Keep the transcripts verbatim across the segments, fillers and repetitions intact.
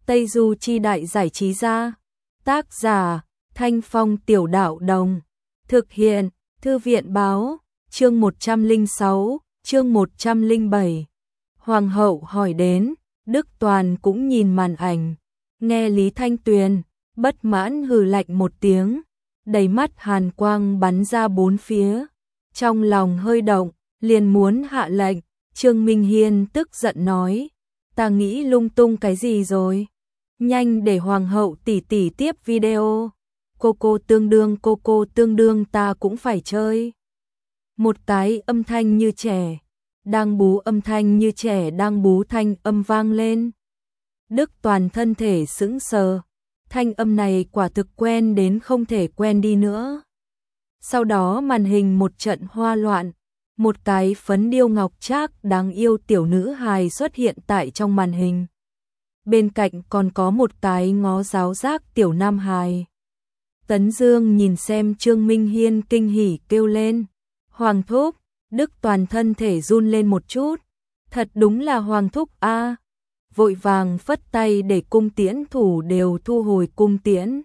Tây Du Chi Đại Giải Trí Gia. Tác giả, Thanh Phong Tiểu Đạo Đồng. Thực hiện, Thư viện Báo. Chương một trăm lẻ sáu, chương một trăm lẻ bảy. Hoàng hậu hỏi đến, Đức Toàn cũng nhìn màn ảnh. Nghe Lý Thanh Tuyền, bất mãn hừ lạnh một tiếng, đầy mắt hàn quang bắn ra bốn phía. Trong lòng hơi động, liền muốn hạ lệnh. Trương Minh Hiên tức giận nói, ta nghĩ lung tung cái gì rồi? Nhanh để hoàng hậu tỷ tỷ tiếp video. Cô cô tương đương cô cô tương đương ta cũng phải chơi. Một cái âm thanh như trẻ, đang bú âm thanh như trẻ đang bú thanh âm vang lên. Đức Toàn thân thể sững sờ, thanh âm này quả thực quen đến không thể quen đi nữa. Sau đó màn hình một trận hoa loạn, một cái phấn điêu ngọc trác đáng yêu tiểu nữ hài xuất hiện tại trong màn hình. Bên cạnh còn có một cái ngó giáo giác tiểu nam hài. Tấn Dương nhìn xem Trương Minh Hiên kinh hỉ kêu lên, Hoàng thúc. Đức Toàn thân thể run lên một chút, thật đúng là Hoàng thúc a. Vội vàng phất tay để cung tiễn thủ đều thu hồi cung tiễn.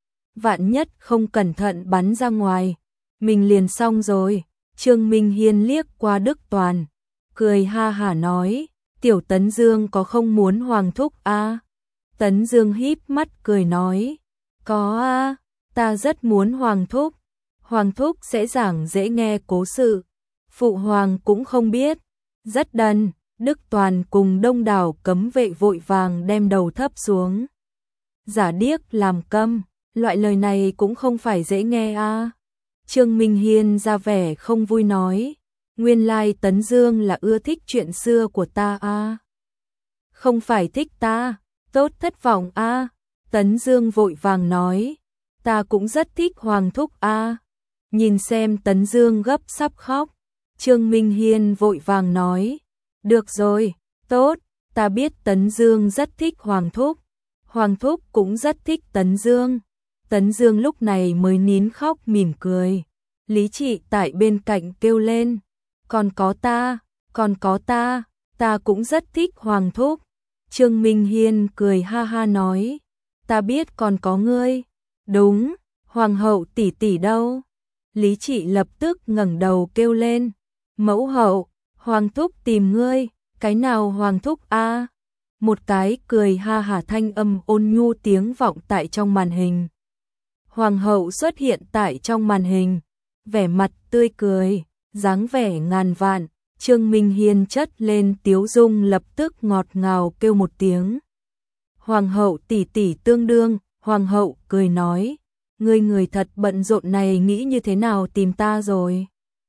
Vạn nhất không cẩn thận bắn ra ngoài, mình liền xong rồi. Trương Minh Hiên liếc qua Đức Toàn, cười ha hả nói, tiểu Tấn Dương có không muốn Hoàng thúc a? Tấn Dương híp mắt cười nói, có a, ta rất muốn Hoàng thúc. Hoàng thúc sẽ giảng dễ nghe cố sự, phụ hoàng cũng không biết, rất đần. Đức Toàn cùng đông đảo cấm vệ vội vàng đem đầu thấp xuống. Giả điếc làm câm, loại lời này cũng không phải dễ nghe a. Trương Minh Hiên ra vẻ không vui nói, nguyên lai Tấn Dương là ưa thích chuyện xưa của ta a. Không phải thích ta, tốt thất vọng a. Tấn Dương vội vàng nói, ta cũng rất thích Hoàng thúc a. Nhìn xem Tấn Dương gấp sắp khóc, Trương Minh Hiên vội vàng nói, được rồi, tốt, ta biết Tấn Dương rất thích Hoàng thúc, Hoàng thúc cũng rất thích Tấn Dương. Tấn Dương lúc này mới nín khóc mỉm cười. Lý Trị tại bên cạnh kêu lên, còn có ta, còn có ta, ta cũng rất thích Hoàng thúc. Trương Minh Hiên cười ha ha nói, ta biết còn có ngươi. Đúng, Hoàng hậu tỷ tỷ đâu? Lý Trị lập tức ngẩng đầu kêu lên, mẫu hậu, Hoàng thúc tìm ngươi. Cái nào Hoàng thúc a? Một cái cười ha hả thanh âm ôn nhu tiếng vọng tại trong màn hình. Hoàng hậu xuất hiện tại trong màn hình, vẻ mặt tươi cười, dáng vẻ ngàn vạn. Trương Minh Hiên chất lên tiếu dung lập tức ngọt ngào kêu một tiếng, Hoàng hậu tỷ tỷ tương đương. Hoàng hậu cười nói, ngươi người thật bận rộn này nghĩ như thế nào tìm ta rồi?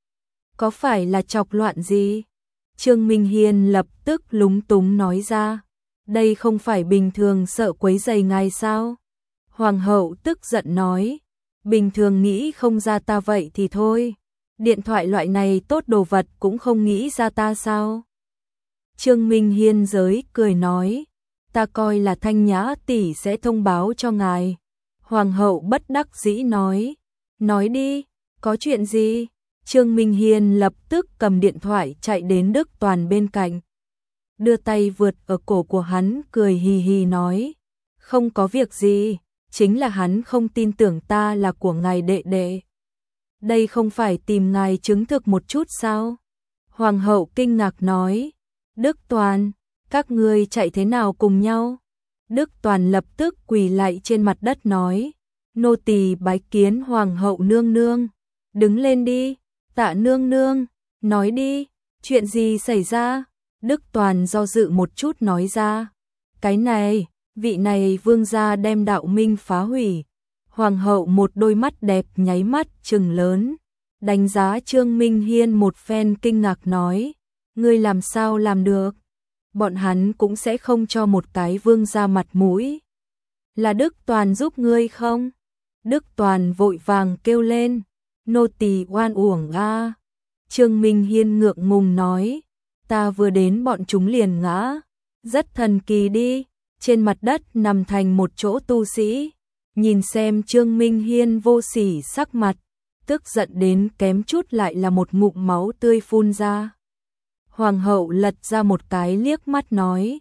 Có phải là chọc loạn gì? Trương Minh Hiên lập tức lúng túng nói ra, đây không phải bình thường sợ quấy rầy ngài sao? Hoàng hậu tức giận nói, bình thường nghĩ không ra ta vậy thì thôi, điện thoại loại này tốt đồ vật cũng không nghĩ ra ta sao? Trương Minh Hiên giới cười nói, ta coi là Thanh Nhã tỷ sẽ thông báo cho ngài. Hoàng hậu bất đắc dĩ nói, nói đi, có chuyện gì? Trương Minh Hiên lập tức cầm điện thoại chạy đến Đức Toàn bên cạnh, đưa tay vượt ở cổ của hắn cười hì hì nói, không có việc gì, chính là hắn không tin tưởng ta là của ngài đệ đệ. Đây không phải tìm ngài chứng thực một chút sao? Hoàng hậu kinh ngạc nói, Đức Toàn, các ngươi chạy thế nào cùng nhau? Đức Toàn lập tức quỳ lạy trên mặt đất nói, nô tỳ bái kiến Hoàng hậu nương nương. Đứng lên đi, Tạ nương nương, nói đi, chuyện gì xảy ra? Đức Toàn do dự một chút nói ra, cái này, vị này vương gia đem đạo minh phá hủy. Hoàng hậu một đôi mắt đẹp nháy mắt trừng lớn, đánh giá Trương Minh Hiên một phen kinh ngạc nói, ngươi làm sao làm được? Bọn hắn cũng sẽ không cho một cái vương gia mặt mũi. Là Đức Toàn giúp ngươi không? Đức Toàn vội vàng kêu lên, nô tỳ oan uổng a. Trương Minh Hiên ngượng ngùng nói, ta vừa đến bọn chúng liền ngã, rất thần kỳ đi. Trên mặt đất nằm thành một chỗ tu sĩ, nhìn xem Trương Minh Hiên vô sỉ sắc mặt, tức giận đến kém chút lại là một ngụm máu tươi phun ra. Hoàng hậu lật ra một cái liếc mắt nói,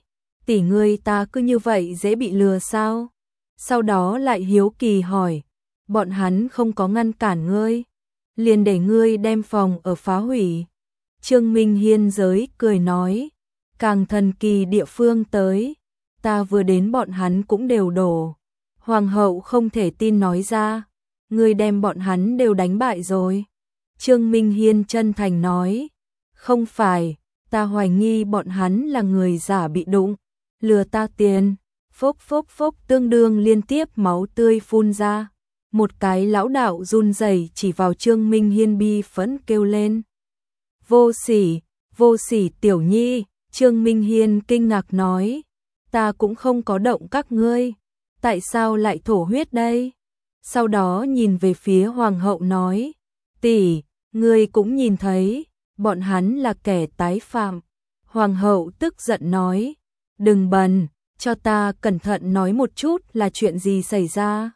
tỷ ngươi ta cứ như vậy dễ bị lừa sao? Sau đó lại hiếu kỳ hỏi, bọn hắn không có ngăn cản ngươi, liền để ngươi đem phòng ở phá hủy. Trương Minh Hiên giới cười nói, càng thần kỳ địa phương tới, ta vừa đến bọn hắn cũng đều đổ. Hoàng hậu không thể tin nói ra, ngươi đem bọn hắn đều đánh bại rồi. Trương Minh Hiên chân thành nói, không phải, ta hoài nghi bọn hắn là người giả bị đụng, lừa ta tiền. Phốc phốc phốc tương đương liên tiếp máu tươi phun ra. Một cái lão đạo run rẩy chỉ vào Trương Minh Hiên bi phẫn kêu lên. Vô sỉ, vô sỉ tiểu nhi, Trương Minh Hiên kinh ngạc nói, ta cũng không có động các ngươi, tại sao lại thổ huyết đây? Sau đó nhìn về phía hoàng hậu nói, tỷ, ngươi cũng nhìn thấy, bọn hắn là kẻ tái phạm. Hoàng hậu tức giận nói, đừng bần, cho ta cẩn thận nói một chút là chuyện gì xảy ra.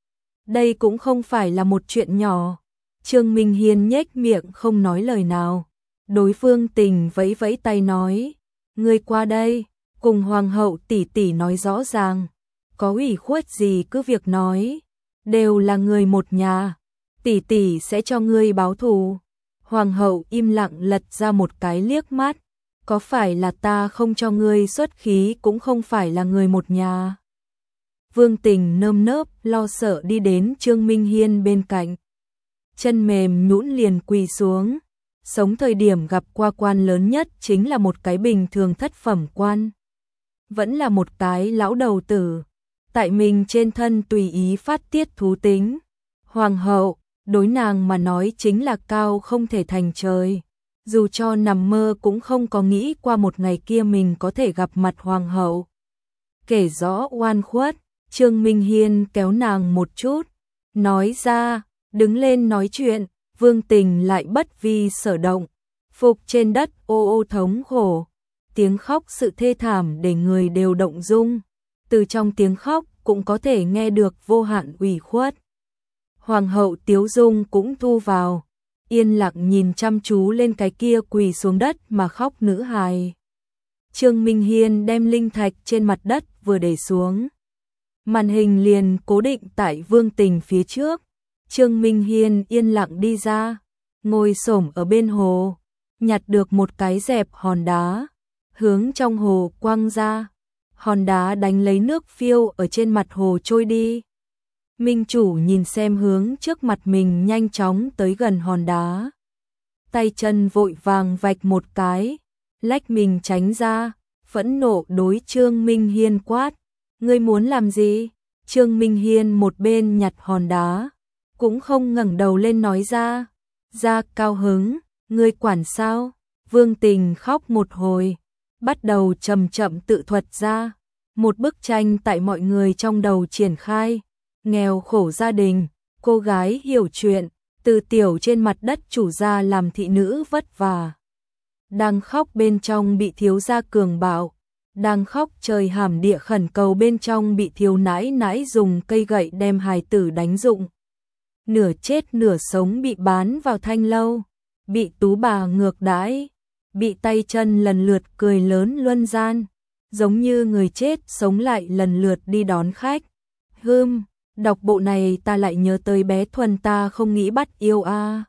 Đây cũng không phải là một chuyện nhỏ. Trương Minh Hiên nhếch miệng không nói lời nào. Đối phương Tình vẫy vẫy tay nói, ngươi qua đây, cùng hoàng hậu tỷ tỷ nói rõ ràng, có ủy khuất gì cứ việc nói, đều là người một nhà, tỷ tỷ sẽ cho ngươi báo thù. Hoàng hậu im lặng lật ra một cái liếc mắt, có phải là ta không cho ngươi xuất khí cũng không phải là người một nhà. Vương Tình nơm nớp lo sợ đi đến Trương Minh Hiên bên cạnh, chân mềm nhũn liền quỳ xuống. Sống thời điểm gặp qua quan lớn nhất chính là một cái bình thường thất phẩm quan, vẫn là một cái lão đầu tử, tại mình trên thân tùy ý phát tiết thú tính. Hoàng hậu, đối nàng mà nói chính là cao không thể thành trời, dù cho nằm mơ cũng không có nghĩ qua một ngày kia mình có thể gặp mặt hoàng hậu. Kể rõ oan khuất, Trương Minh Hiên kéo nàng một chút, nói ra, đứng lên nói chuyện. Vương Tình lại bất vi sở động, phục trên đất ô ô thống khổ, tiếng khóc sự thê thảm để người đều động dung, từ trong tiếng khóc cũng có thể nghe được vô hạn ủy khuất. Hoàng hậu Tiếu Dung cũng thu vào, yên lặng nhìn chăm chú lên cái kia quỳ xuống đất mà khóc nữ hài. Trương Minh Hiên đem linh thạch trên mặt đất vừa để xuống, màn hình liền cố định tại Vương Tình phía trước. Trương Minh Hiên yên lặng đi ra, ngồi xổm ở bên hồ, nhặt được một cái dẹp hòn đá, hướng trong hồ quăng ra. Hòn đá đánh lấy nước phiêu ở trên mặt hồ trôi đi. Minh chủ nhìn xem hướng trước mặt mình nhanh chóng tới gần hòn đá, tay chân vội vàng vạch một cái, lách mình tránh ra, phẫn nộ đối Trương Minh Hiên quát, ngươi muốn làm gì? Trương Minh Hiên một bên nhặt hòn đá, cũng không ngẩng đầu lên nói ra, ra cao hứng, ngươi quản sao? Vương Tình khóc một hồi, bắt đầu chậm chậm tự thuật ra, một bức tranh tại mọi người trong đầu triển khai, nghèo khổ gia đình, cô gái hiểu chuyện, từ tiểu trên mặt đất chủ gia làm thị nữ vất vả, đang khóc bên trong bị thiếu gia cường bạo, đang khóc trời hàm địa khẩn cầu bên trong bị thiếu nãi nãi dùng cây gậy đem hài tử đánh rụng. Nửa chết nửa sống bị bán vào thanh lâu, bị tú bà ngược đãi, bị tay chân lần lượt cười lớn luân gian, giống như người chết sống lại lần lượt đi đón khách. Hưm, đọc bộ này ta lại nhớ tới bé Thuần ta không nghĩ bắt yêu a. À.